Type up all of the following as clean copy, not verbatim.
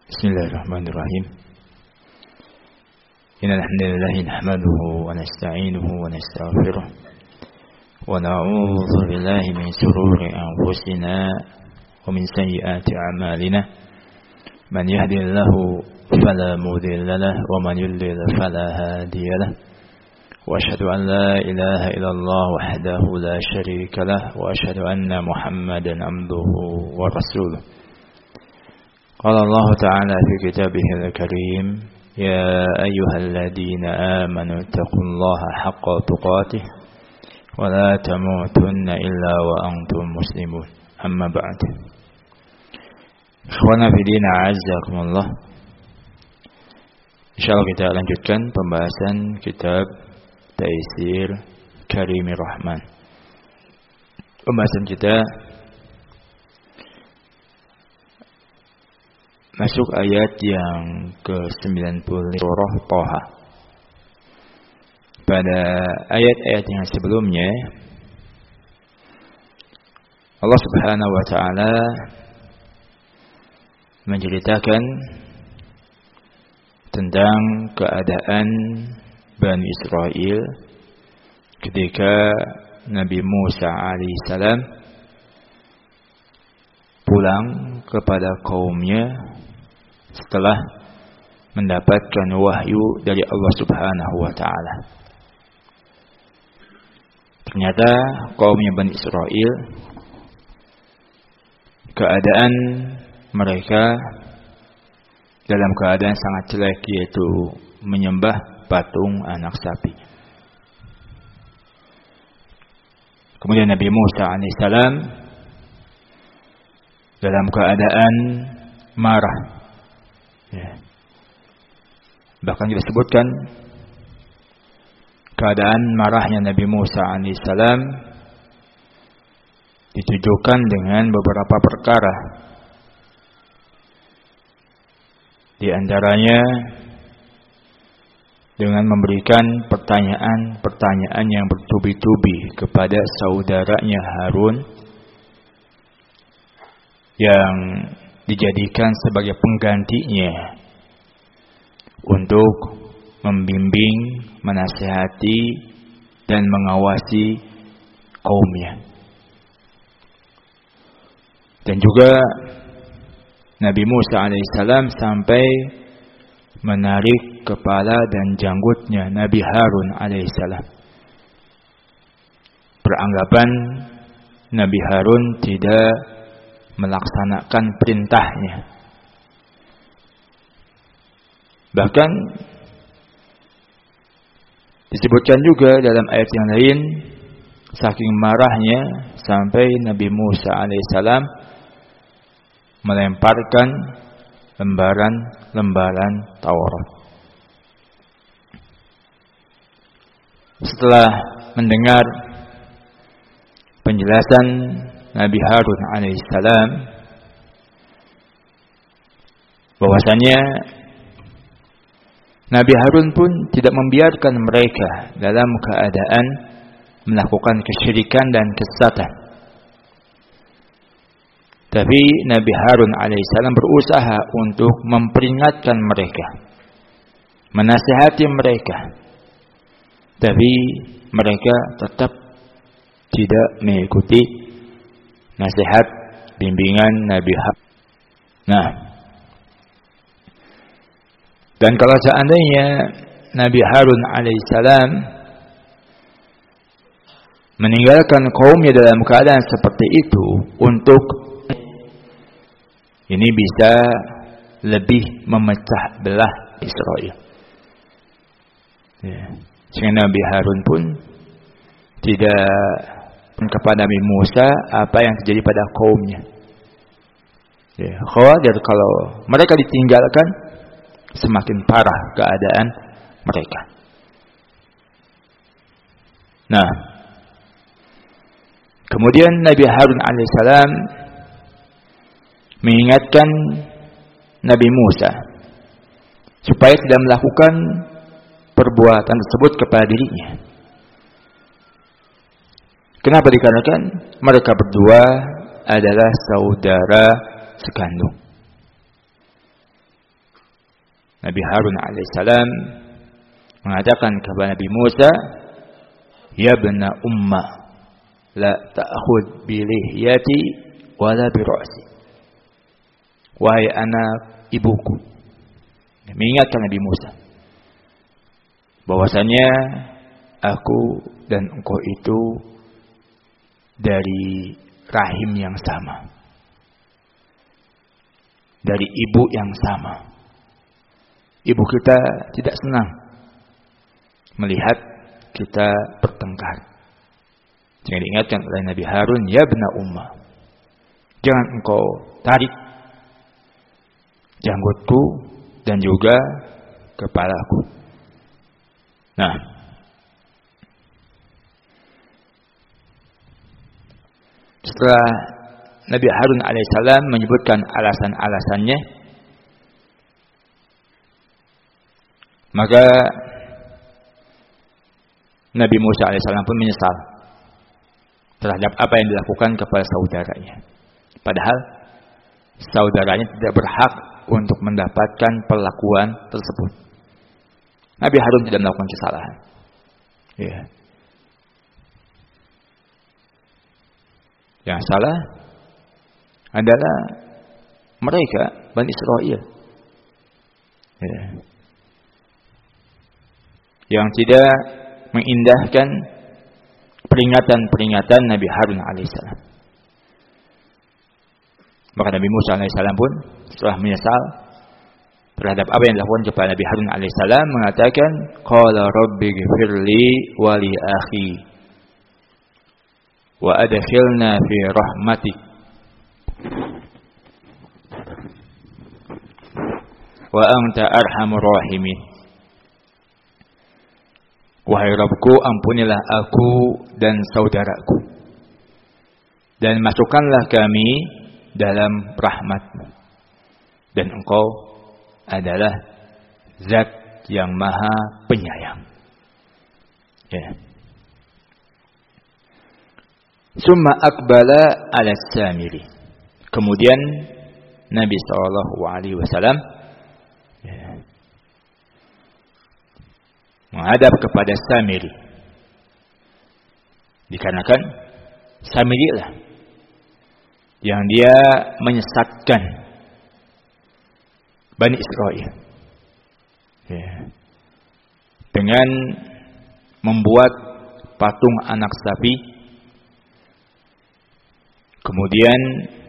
بسم الله الرحمن الرحيم إن الحمد لله نحمده ونستعينه ونستغفره ونعوذ بالله من شرور أنفسنا ومن سيئات أعمالنا من يهدي الله فلا مضل له ومن يضلل فلا هادي له وأشهد أن لا إله إلا الله وحده لا شريك له وأشهد أن محمدا عبده ورسوله. قال الله تعالى في كتابه الكريم يا أيها الذين آمنوا اتقوا الله حق تقاته ولا تموتن إلا وأنتم مسلمون أما بعد. Ikhwana fillah a'azzakumullah. Insyaallah kita lanjutkan pembahasan kitab Taisir Karimir Rahman. Pembahasan kita masuk ayat yang ke-90 surah Thaha. Pada ayat-ayat yang sebelumnya Allah Subhanahu wa taala menceritakan tentang keadaan Bani Israel ketika Nabi Musa alaihissalam pulang kepada kaumnya setelah mendapatkan wahyu dari Allah Subhanahu wa taala. Ternyata kaumnya Bani Israel keadaan mereka dalam keadaan sangat jelek, yaitu menyembah patung anak sapi. Kemudian Nabi Musa alaihissalam dalam keadaan marah. Bahkan disebutkan keadaan marahnya Nabi Musa alaihissalam ditujukan dengan beberapa perkara. Di antaranya dengan memberikan pertanyaan-pertanyaan yang bertubi-tubi kepada saudaranya Harun yang dijadikan sebagai penggantinya untuk membimbing, menasihati dan mengawasi kaumnya. Dan juga Nabi Musa alaihissalam sampai menarik kepala dan janggutnya Nabi Harun alaihissalam. Beranggapan Nabi Harun tidak melaksanakan perintahnya. Bahkan disebutkan juga dalam ayat yang lain, saking marahnya sampai Nabi Musa alaihissalam melemparkan lembaran-lembaran Taurat. Setelah mendengar penjelasan Nabi Harun alaihissalam bahwasanya Nabi Harun pun tidak membiarkan mereka dalam keadaan melakukan kesyirikan dan kesesatan. Tapi Nabi Harun alaihissalam berusaha untuk memperingatkan mereka, menasihati mereka. Tapi mereka tetap tidak mengikuti nasihat bimbingan Nabi Harun. Nah, dan kalau seandainya Nabi Harun alaihissalam meninggalkan kaumnya dalam keadaan seperti itu, untuk ini bisa lebih memecah belah Israel. Sehingga Nabi Harun pun tidak kepada Nabi Musa apa yang terjadi pada kaumnya. Khawatir kalau mereka ditinggalkan, semakin parah keadaan mereka. Nah, kemudian Nabi Harun alaihissalam mengingatkan Nabi Musa supaya tidak melakukan perbuatan tersebut kepada dirinya. Kenapa? Dikarenakan mereka berdua adalah saudara sekandung. Nabi Harun alaihissalam mengatakan kepada Nabi Musa, "Ya bna umma, la ta'khud bi lihyati wala bi ra'si." Wahai anak ibuku, mengingatkan Nabi Musa bahwasanya aku dan engkau itu dari rahim yang sama, dari ibu yang sama. Ibu kita tidak senang melihat kita bertengkar. Jangan diingatkan oleh Nabi Harun, "Ya bna umma, jangan engkau tarik janggutku dan juga kepalaku." Nah, setelah Nabi Harun alaihissalam menyebutkan alasan-alasannya, maka Nabi Musa alaihissalam pun menyesal terhadap apa yang dilakukan kepada saudaranya. Padahal saudaranya tidak berhak untuk mendapatkan perlakuan tersebut. Nabi Harun tidak melakukan kesalahan. Ya. Yang salah adalah mereka, Bani Israel. Ya. Yang tidak mengindahkan peringatan-peringatan Nabi Harun alaihissalam. Maka Nabi Musa alaihissalam pun setelah menyesal terhadap apa yang dilakukan kepada Nabi Harun alaihissalam mengatakan, "Qala rabbighfirli wa li akhi wa adkhilna fi rahmatik wa anta arhamur rahimin." Wahai Rabbku, ampunilah aku dan saudaraku, dan masukkanlah kami dalam rahmat-Mu, dan Engkau adalah Zat yang Maha Penyayang. Ya. Summa aqbala ala Samiri. Kemudian Nabi SAW menghadap kepada Samiri, dikarenakan Samiri lah yang dia menyesatkan Bani Israel dengan membuat patung anak sapi, kemudian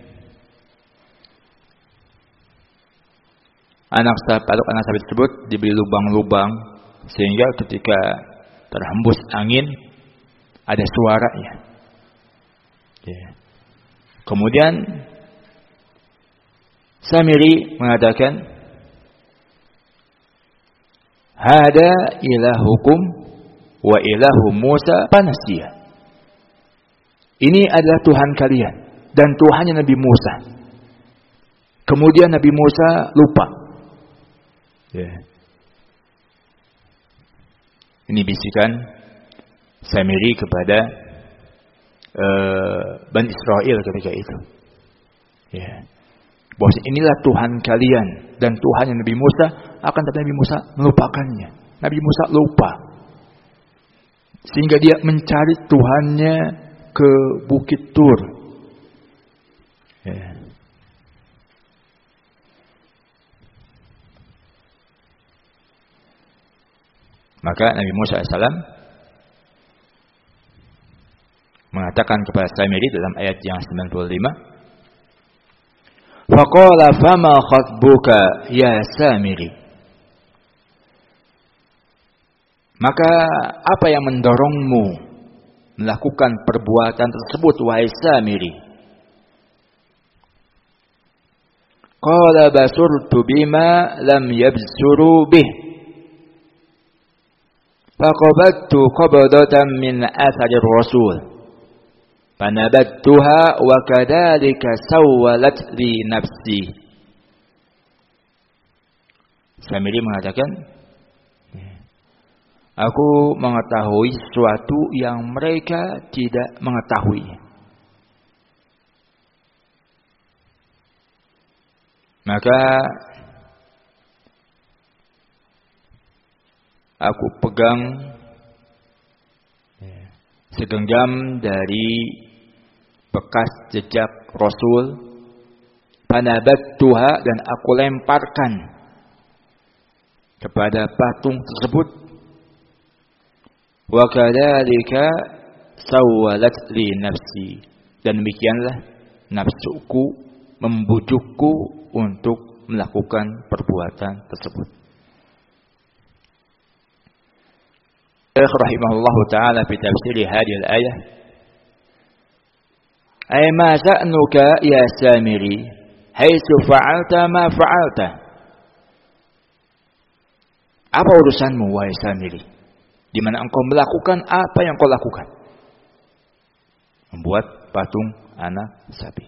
patung anak sapi tersebut diberi lubang-lubang sehingga ketika terhembus angin ada suaranya. Kemudian Samiri mengatakan, "Hada ilahukum wa ilahu Musa fanasiya." Ini adalah Tuhan kalian dan Tuhannya Nabi Musa. Kemudian Nabi Musa lupa. Ini bisikan Samiri kepada Bani Israel ketika itu. Bahwa inilah Tuhan kalian dan Tuhannya Nabi Musa, akan tetapi Nabi Musa melupakannya. Nabi Musa lupa. Sehingga dia mencari Tuhannya ke Bukit Tur. Maka Nabi Musa AS mengatakan kepada Samiri dalam ayat yang 95, "Faqala fama khatbuka ya Samiri." Maka apa yang mendorongmu melakukan perbuatan tersebut wahai Samiri? Qala basurtu bima lam yabsuru bih. Faqabattu qabdatan min atharir rasul. Fanabattuha wa kadzalika sawwalat li nafsi. Samiri mengatakan, aku mengetahui sesuatu yang mereka tidak mengetahui. Maka aku pegang segenggam dari bekas jejak Rasul, fanabattuha, dan aku lemparkan kepada patung tersebut. Wa kadzalika sawwalat li nafsi, dan demikianlah nafsuku membujukku untuk melakukan perbuatan tersebut. Syekh rahimahullah taala fi tafsir hadhihi al-ayah, ay ma sha'nuka ya Samiri haitsu fa'alta ma fa'alta. Apa urusanmu wahai Samiri, di mana engkau melakukan apa yang kau lakukan? Membuat patung anak sapi.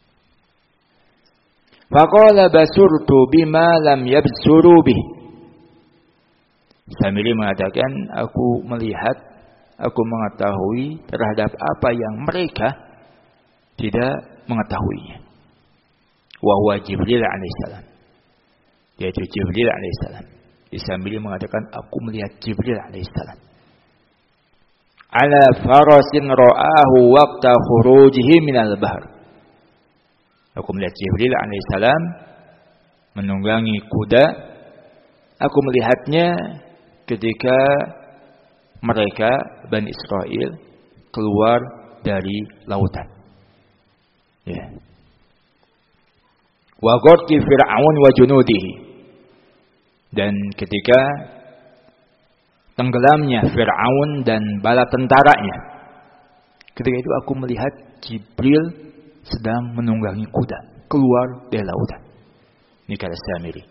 Faqala basurtu bima lam yabsuru bih. Samiri mengatakan, aku melihat, aku mengetahui terhadap apa yang mereka tidak mengetahuinya. Wa huwa Jibril alaihissalam, yaitu Jibril alaihissalam. Samiri mengatakan, aku melihat Jibril alaihissalam ala farasin ra'ahu waqta khurujihi minal bahr. Aku melihat Jibril alaihissalam menunggangi kuda. Aku melihatnya ketika mereka Bani Israel keluar dari lautan. Ya. Wa gharqi Fir'aun wa junudihi, dan ketika tenggelamnya Fir'aun dan bala tentaranya. Ketika itu aku melihat Jibril sedang menunggangi kuda keluar dari lautan. Ini kata Samiri.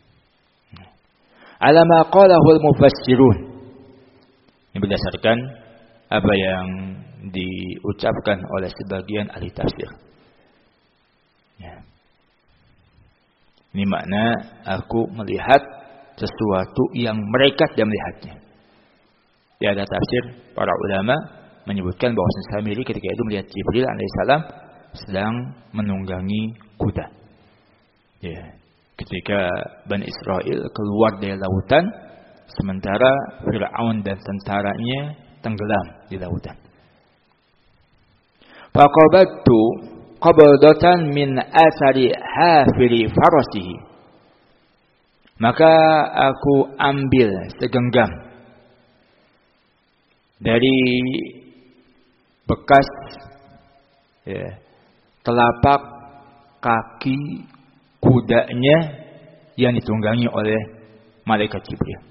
Ala ma qalahu al-mufassirun. Ini berdasarkan apa yang diucapkan oleh sebagian ahli tafsir. Ya. Ini makna aku melihat sesuatu yang mereka tidak melihatnya. Di ada tafsir para ulama menyebutkan bahwa Samiri ketika itu melihat Jibril alaihissalam sedang menunggangi kuda. Ya. Ketika Bani Israel keluar dari lautan, sementara Fir'aun dan tentaranya tenggelam di lautan. Faqabattu qabdatan min athari hafiri farasihi. Maka aku ambil segenggam dari bekas telapak kaki kudanya yang ditunggangi oleh malaikat Jibril.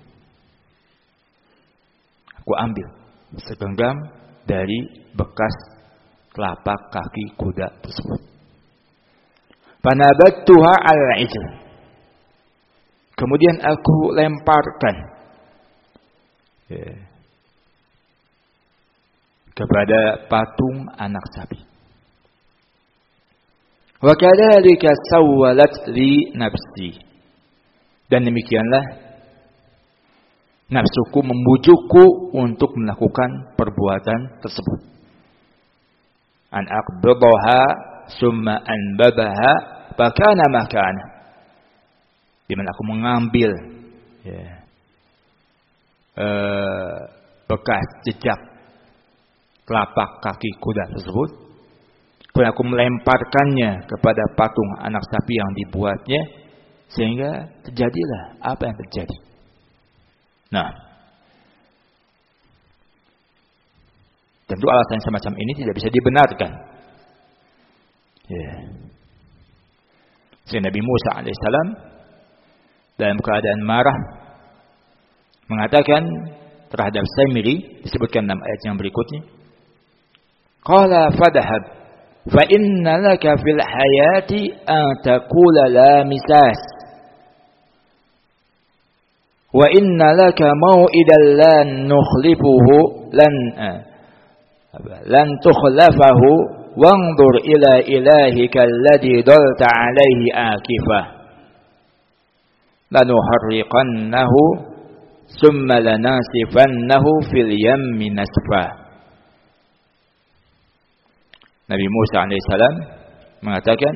Aku ambil segenggam dari bekas telapak kaki kuda tersebut. Fanabattuha al-ijl. Kemudian aku lemparkan kepada patung anak sapi. Wa kadzalika sawwalat li nafsi. Dan demikianlah nafsuku membujukku untuk melakukan perbuatan tersebut. An aqbadaha summa anbabaha fakana makana. Di mana aku mengambil bekas jejak telapak kaki kuda tersebut, kemudian aku melemparkannya kepada patung anak sapi yang dibuatnya, sehingga terjadilah apa yang terjadi. Nah, tentu alasan semacam ini tidak bisa dibenarkan. Sehingga Nabi Musa alaihissalam dalam keadaan marah mengatakan terhadap Samiri, disebutkan dalam ayat yang berikutnya, qala fadhhab fa inna laka fil hayati an taqula la misas wa inna laka mau'idan lan nukhlifuhu lan tukhlafahu wanzur ila ilahika alladhi dalta alayhi akifah lanuharriqannahu summa lanasifannahu fil yammi nasfa. Nabi Musa alaihissalam mengatakan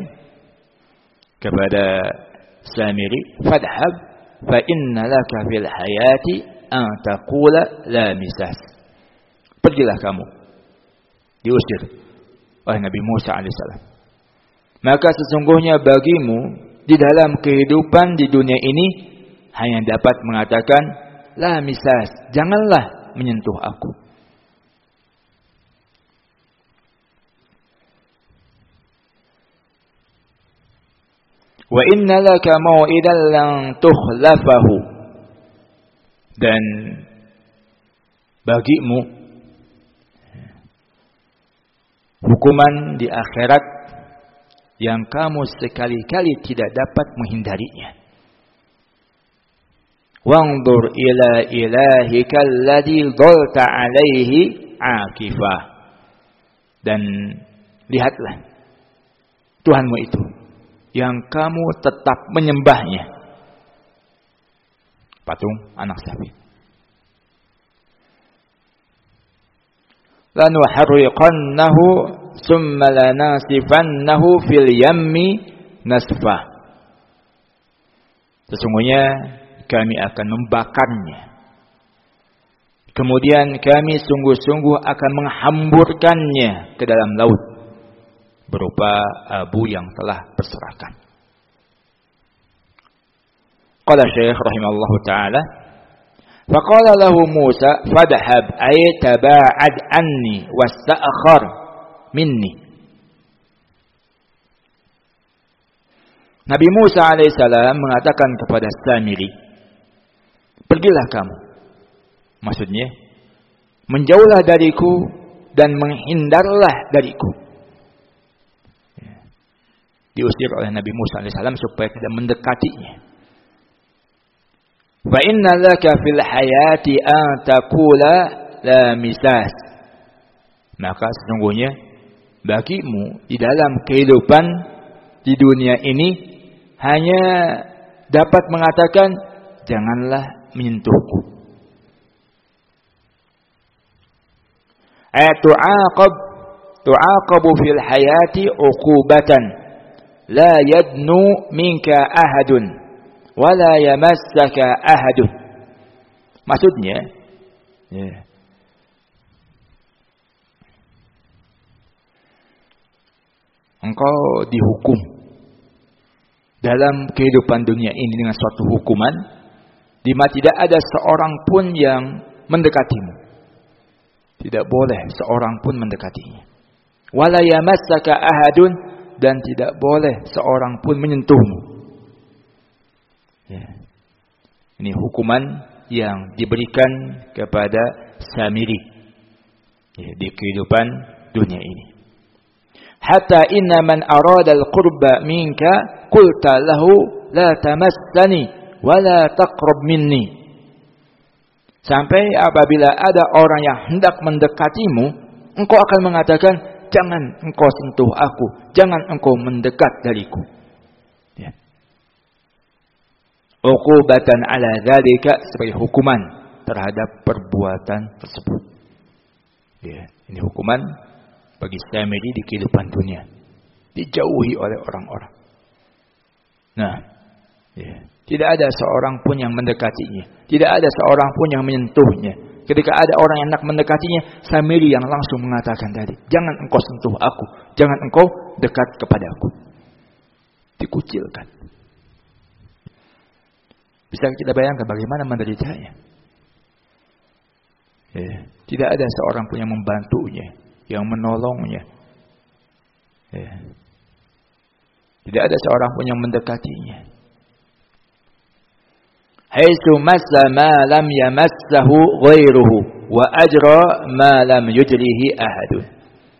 kepada Samiri, fadhhab fa inna laka fil hayati an taqula la misas. Pergilah kamu. Diusir oleh Nabi Musa alaihissalam. Maka sesungguhnya bagimu di dalam kehidupan di dunia ini hanya dapat mengatakan la misas, janganlah menyentuh aku. Wa inna laka mau'idan lan tukhlafahu. Dan bagimu hukuman di akhirat yang kamu sekali-kali tidak dapat menghindarinya. Wanzur ila ilahika alladhi dhalta alaihi akifah. Dan lihatlah Tuhanmu itu yang kamu tetap menyembahnya. Patung anak sapi. Lanuharriqannahu summa lanasifannahu fil yammi nasfah. Sesungguhnya kami akan membakarnya. Kemudian kami sungguh-sungguh akan menghamburkannya ke dalam laut berupa abu yang telah berserakan. Qala Syekh rahimahullahu taala, faqala lahu Musa fadhhab ay taba'ad anni wasta'khar minni. Nabi Musa alaihissalam mengatakan kepada Samiri, pergilah kamu. Maksudnya, menjauhlah dariku dan menghindarlah dariku. Diusir oleh Nabi Musa alaihissalam supaya tidak mendekatinya. Fa inna laka fil hayati an taqula la misas. Maka sesungguhnya bagimu di dalam kehidupan di dunia ini hanya dapat mengatakan janganlah menyentuhku. Tu'aqabu fil hayati uqubatan la yadnu minka ahadun wa la yamassaka ahadun. Maksudnya engkau dihukum dalam kehidupan dunia ini dengan suatu hukuman di mana tidak ada seorang pun yang mendekatimu. Tidak boleh seorang pun mendekatinya. Wala yamassaka ahadun, dan tidak boleh seorang pun menyentuhmu. Ya. Ini hukuman yang diberikan kepada Samiri ya, di kehidupan dunia ini. Hatta inna man arada al-qurba minka qulta lahu la tamassani wa la taqrab minni. Sampai apabila ada orang yang hendak mendekatimu, engkau akan mengatakan, jangan engkau sentuh aku, jangan engkau mendekat dariku. Ya. Uqubatan ala dzalika, sebagai hukuman terhadap perbuatan tersebut. Ya. Ini hukuman bagi Samiri di kehidupan dunia. Dijauhi oleh orang-orang. Nah, ya. Tidak ada seorang pun yang mendekatinya. Tidak ada seorang pun yang menyentuhnya. Ketika ada orang yang hendak mendekatinya, Samiri yang langsung mengatakan tadi, jangan engkau sentuh aku, jangan engkau dekat kepadaku. Dikucilkan. Bisa kita bayangkan bagaimana menderitanya. Ya, tidak ada seorang pun yang membantunya, yang menolongnya. Ya. Tidak ada seorang pun yang mendekatinya. Haitsu massa ma lam yamassahu ghairuhu wa ajra ma lam yujrihi ahadun.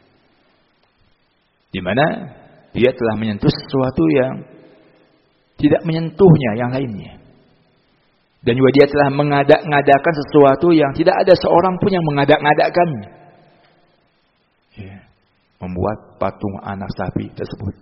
Di mana dia telah menyentuh sesuatu yang tidak menyentuhnya yang lainnya. Dan juga dia telah mengadak-ngadakan sesuatu yang tidak ada seorang pun yang mengadak-ngadakannya. Ya. Membuat patung anak sapi tersebut.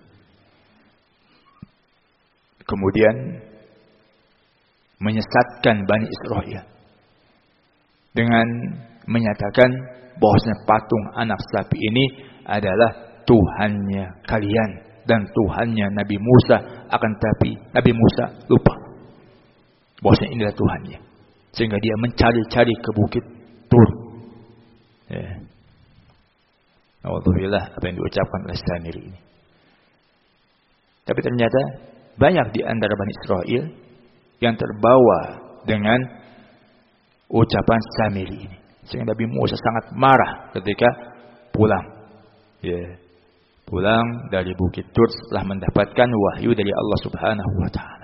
Kemudian menyesatkan Bani Israel dengan menyatakan bahwasanya patung anak sapi ini adalah Tuhannya kalian dan Tuhannya Nabi Musa, akan tapi Nabi Musa lupa bahwasanya inilah Tuhannya. sehingga dia mencari-cari ke bukit Tur. Ya. Alhamdulillah apa yang diucapkan oleh Samiri ini. Tapi ternyata banyak di antara Bani Israel yang terbawa dengan ucapan Samiri ini. Sehingga Nabi Musa sangat marah ketika pulang. Ya. Pulang dari bukit Tur setelah mendapatkan wahyu dari Allah Subhanahu wa taala.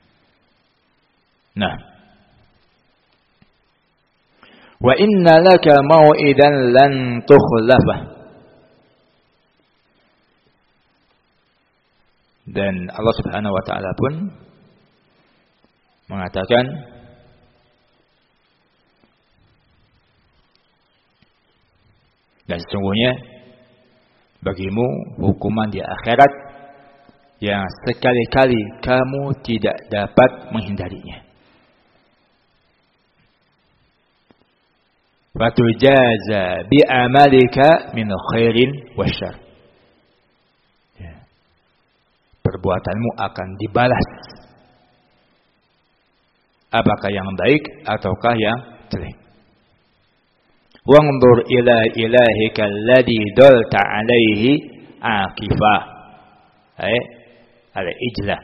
Nah, wa inna laka mau'idan lan tukhlafah. Dan Allah Subhanahu wa taala pun mengatakan dan sesungguhnya bagimu hukuman di akhirat yang sekali-kali kamu tidak dapat menghindarinya. Fatujaza bi'amalika min khairin wasyarr. Perbuatanmu akan dibalas. Apakah yang baik ataukah yang jelek. Wanzur ila ilahika alladhi dalta alaihi aqifah. Al-ijlah.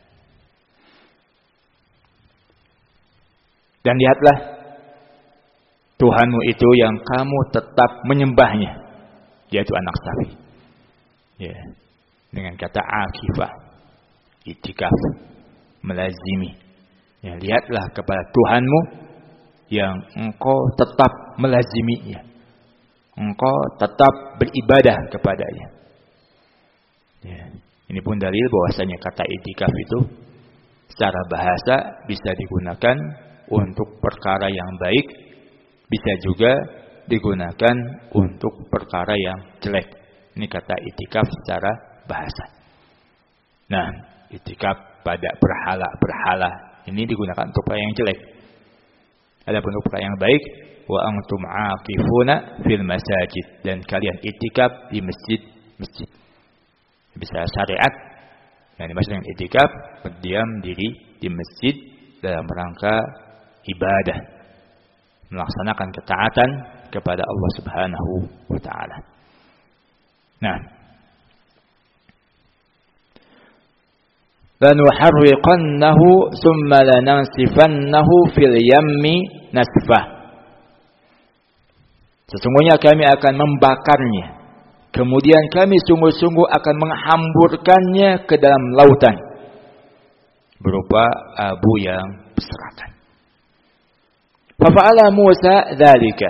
Dan lihatlah Tuhanmu itu yang kamu tetap menyembahnya, yaitu anak sapi. Ya. Dengan kata akifah, itikaf, melazimi. Ya, lihatlah kepada Tuhanmu yang engkau tetap melaziminya. Engkau tetap beribadah kepadanya. Ya. Ini pun dalil bahwasanya kata itikaf itu secara bahasa bisa digunakan untuk perkara yang baik, bisa juga digunakan untuk perkara yang jelek. Ini kata itikaf secara bahasa. Nah, itikaf pada berhala-berhala ini digunakan untuk perkara yang jelek. Adapun untuk perkara yang baik, wa antum aqifuna fil masajid, dan kalian itikaf di masjid-masjid. Bisa syariat yang dimaksud dengan itikaf berdiam diri di masjid dalam rangka ibadah, melaksanakan ketaatan kepada Allah Subhanahu wa taala. Nah, lanuharriqannahu thumma lanansifannahu fil yammi nasfah. Sesungguhnya kami akan membakarnya, kemudian kami sungguh-sungguh akan menghamburkannya ke dalam lautan berupa abu yang berserakan. Fafa'ala Musa dzalika.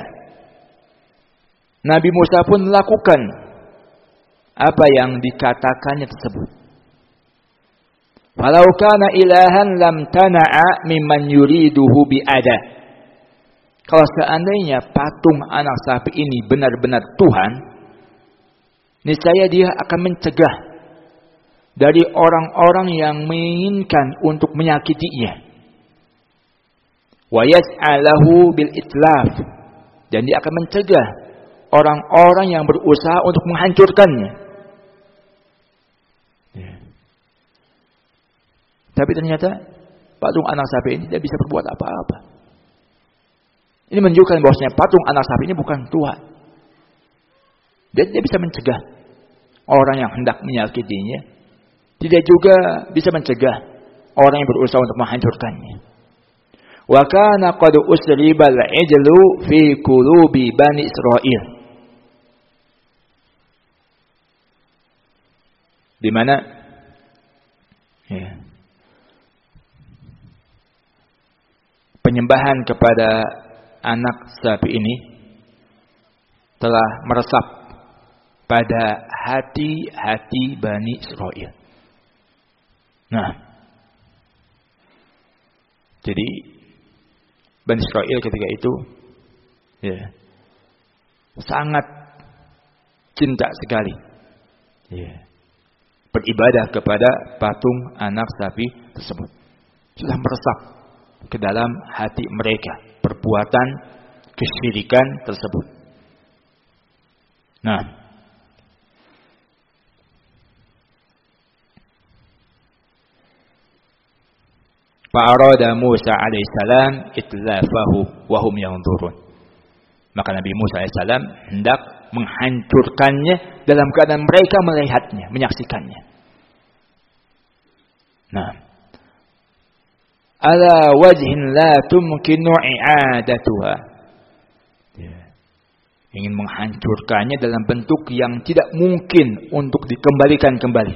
Nabi Musa pun melakukan apa yang dikatakannya tersebut. Falau kana ilahan lam tana'a mimman yuriduhu bi'ada. Kalau seandainya patung anak sapi ini benar-benar Tuhan, niscaya dia akan mencegah dari orang-orang yang menginginkan untuk menyakitinya. Wa yas'alahu bil itlaf, dan dia akan mencegah orang-orang yang berusaha untuk menghancurkannya. Ya. Tapi ternyata patung anak sapi ini tidak bisa berbuat apa-apa. Ini menunjukkan bahwasanya patung anak sapi ini bukan Tuhan. Dia tidak bisa mencegah orang yang hendak menyakitinya, tidak juga bisa mencegah orang yang berusaha untuk menghancurkannya. Wa kana qad usribal ijlu fi qulubi bani Israil. Di mana penyembahan kepada anak sapi ini telah meresap pada hati-hati Bani Israil. Nah, jadi Bani Israil ketika itu sangat cinta sekali beribadah kepada patung anak sapi tersebut. Sudah meresap ke dalam hati mereka perbuatan kesyirikan tersebut. Nah, Fa'arada Musa alaihissalam itlafahu wa hum yanzurun. Maka Nabi Musa alaihissalam hendak menghancurkannya dalam keadaan mereka melihatnya, menyaksikannya. Nah, ala wajhin la tumkinu i'adatuha. Ingin menghancurkannya dalam bentuk yang tidak mungkin untuk dikembalikan kembali.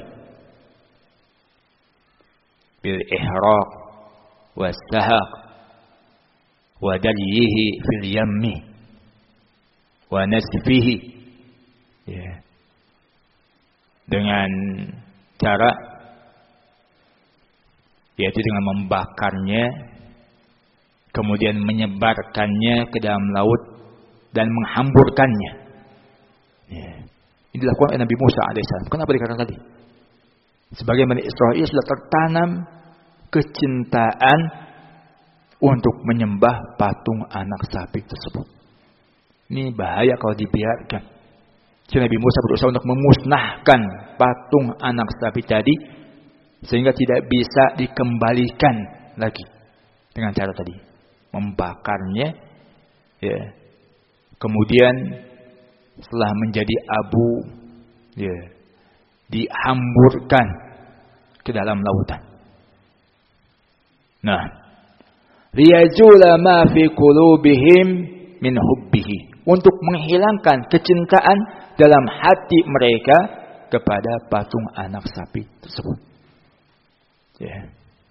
Bil ihraq wasahaq wa dalyihi fil yammi wa nasfihi. Dengan cara yaitu dengan membakarnya, kemudian menyebarkannya ke dalam laut dan menghamburkannya. Ini dilakukan oleh Nabi Musa alaihissalam. Kenapa dikatakan tadi? Sebagai Bani Israil sudah tertanam kecintaan untuk menyembah patung anak sapi tersebut. Ini bahaya kalau dibiarkan. Si Nabi Musa berusaha untuk memusnahkan patung anak sapi tadi sehingga tidak bisa dikembalikan lagi dengan cara tadi, membakarnya, ya. Kemudian setelah menjadi abu, ya, dihamburkan ke dalam lautan. Nah, liyazula ma fi qulubihim min hubbihi, untuk menghilangkan kecintaan dalam hati mereka kepada patung anak sapi tersebut. Ya.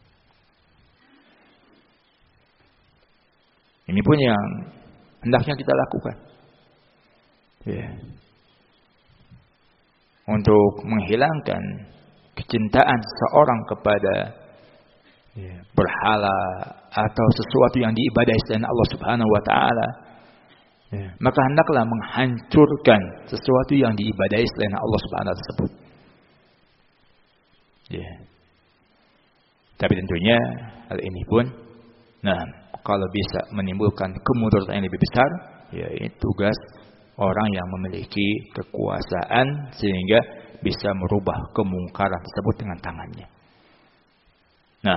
Ini pun yang hendaknya kita lakukan. Ya. Untuk menghilangkan kecintaan seseorang kepada berhala atau sesuatu yang diibadahi selain Allah Subhanahu wa taala. Ya. Maka hendaklah menghancurkan sesuatu yang diibadahi selain Allah Subhanahu wa taala tersebut. Ya. Tapi tentunya hal ini pun, kalau bisa menimbulkan kemudaratan yang lebih besar, yaitu tugas orang yang memiliki kekuasaan sehingga bisa merubah kemungkaran tersebut dengan tangannya. Nah,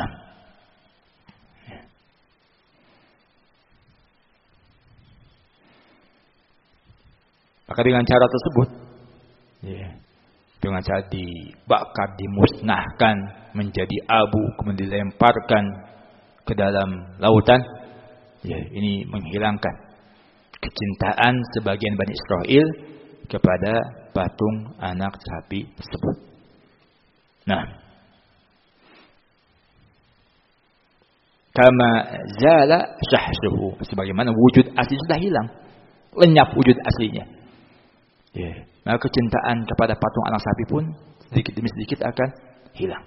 maka dengan cara tersebut, dengan cara dibakar, dimusnahkan menjadi abu, kemudian dilemparkan ke dalam lautan, ini menghilangkan kecintaan sebagian Bani Israil kepada patung anak sapi tersebut. Nah, kama zala syahsuhu, sebagaimana wujud asli sudah hilang, lenyap wujud aslinya. Maka kecintaan kepada patung anak sapi pun sedikit demi sedikit akan hilang.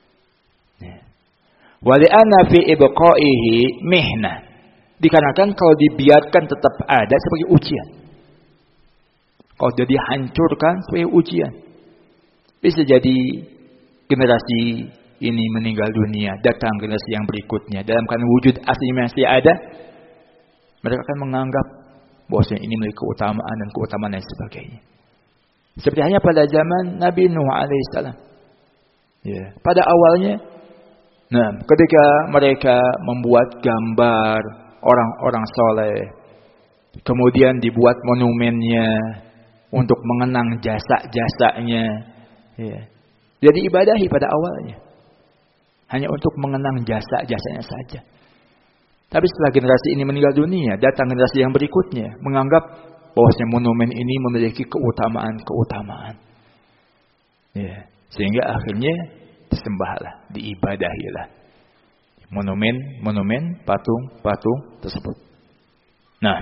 Wali'anna fi ibqaihi mihnah, dikarenakan kalau dibiarkan tetap ada sebagai ujian. Kalau dia dihancurkan sebagai ujian, bisa jadi generasi ini meninggal dunia, datang generasi yang berikutnya, dalam keadaan wujud asli masih ada, mereka akan menganggap bahwasanya ini memiliki keutamaan dan keutamaan dan sebagainya. Seperti hanya pada zaman Nabi Nuh alaihissalam. Pada awalnya, ketika mereka membuat gambar orang-orang soleh, kemudian dibuat monumennya untuk mengenang jasa-jasanya, jadi ibadahi pada awalnya hanya untuk mengenang jasa-jasanya saja. Tapi setelah generasi ini meninggal dunia, datang generasi yang berikutnya menganggap bahwasanya monumen ini memiliki keutamaan-keutamaan. Sehingga akhirnya disembahlah, diibadahilah monumen, patung-patung tersebut. Nah,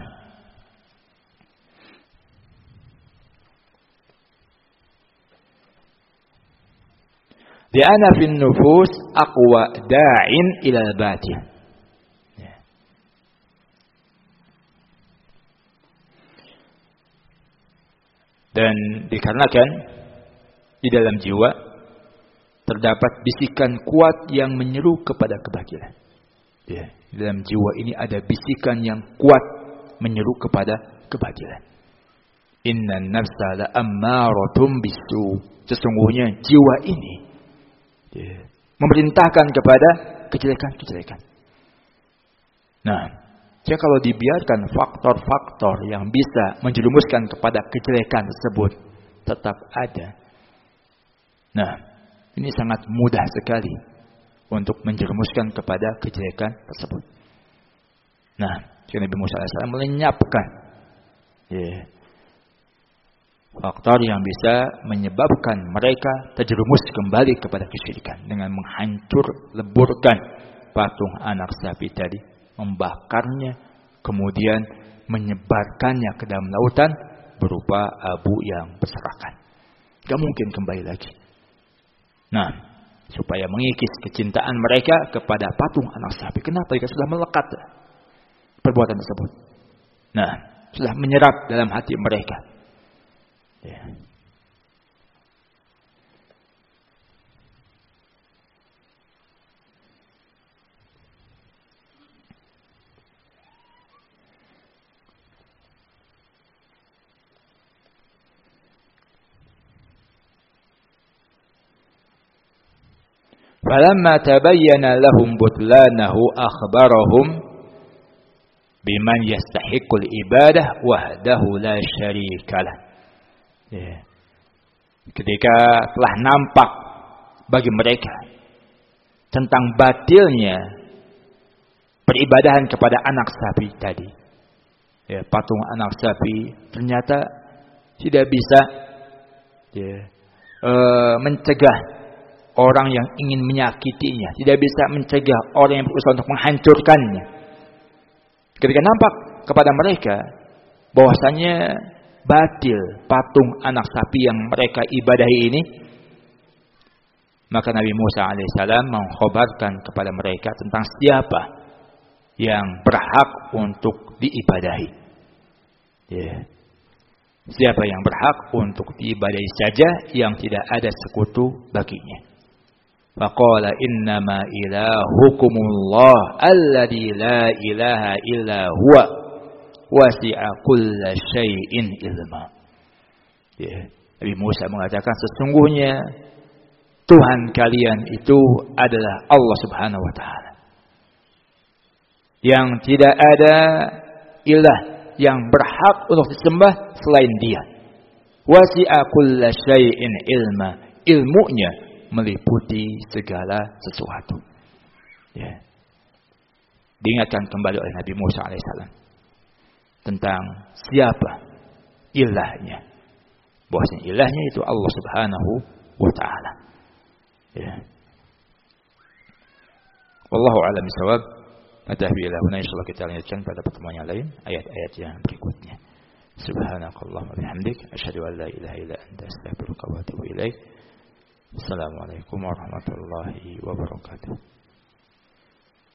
li'anna fin nufus aqwa da'in ila al-batil. Dan dikarenakan di dalam jiwa terdapat bisikan kuat yang menyeru kepada kebatilan. Di dalam jiwa ini ada bisikan yang kuat menyeru kepada kebatilan. Innan nafsa la ammaratum bisu. Sesungguhnya jiwa ini memerintahkan kepada kejelekan-kejelekan. Nah, jika kalau dibiarkan faktor-faktor yang bisa menjerumuskan kepada kejelekan tersebut tetap ada. Nah, ini sangat mudah sekali untuk menjerumuskan kepada kejelekan tersebut. Nah, Nabi Musa AS melenyapkan faktor yang bisa menyebabkan mereka terjerumus kembali kepada kesyirikan dengan menghancur leburkan patung anak sapi tadi, membakarnya, kemudian menyebarkannya ke dalam lautan berupa abu yang berserakan. Gak mungkin kembali lagi. Nah, supaya mengikis kecintaan mereka kepada patung anak sapi. Kenapa? Jika sudah melekat perbuatan tersebut. Nah, sudah menyerap dalam hati mereka. Ya. Falamma tabayyana lahum butlanahu akhbarahum biman yastahiqul ibadah wahdahu la syarikalah. Ya. Ketika telah nampak bagi mereka tentang batilnya peribadahan kepada anak sapi tadi, ya, patung anak sapi ternyata tidak bisa mencegah orang yang ingin menyakitinya, tidak bisa mencegah orang yang berusaha untuk menghancurkannya. Ketika nampak kepada mereka bahwasanya batil patung anak sapi yang mereka ibadahi ini, maka Nabi Musa alaihissalam mengkhabarkan kepada mereka tentang siapa yang berhak untuk diibadahi. Ya. Siapa yang berhak untuk diibadahi saja yang tidak ada sekutu baginya. Faqala innama ilahukumullah alladzi la ilaha illa huwa wasi'a kulla syai'in ilma. Ya, Nabi Musa mengatakan sesungguhnya Tuhan kalian itu adalah Allah Subhanahu wa taala. Yang tidak ada ilah yang berhak untuk disembah selain Dia. Wasi'a kulla syai'in ilma. Ilmunya meliputi segala sesuatu. Ya. Diingatkan kembali oleh Nabi Musa alaihissalam tentang siapa ilahnya. Bahwasanya ilahnya itu Allah Subhanahu wa taala. Ya. Wallahu a'lam bishawab. Natafi ila huna, insyaallah kita lanjutkan pada pertemuan yang lain ayat-ayat yang berikutnya. Subhanakallahumma wa bihamdik asyhadu an la ilaha illa anta astaghfiruka wa atubu ilaik. Assalamualaikum warahmatullahi wabarakatuh.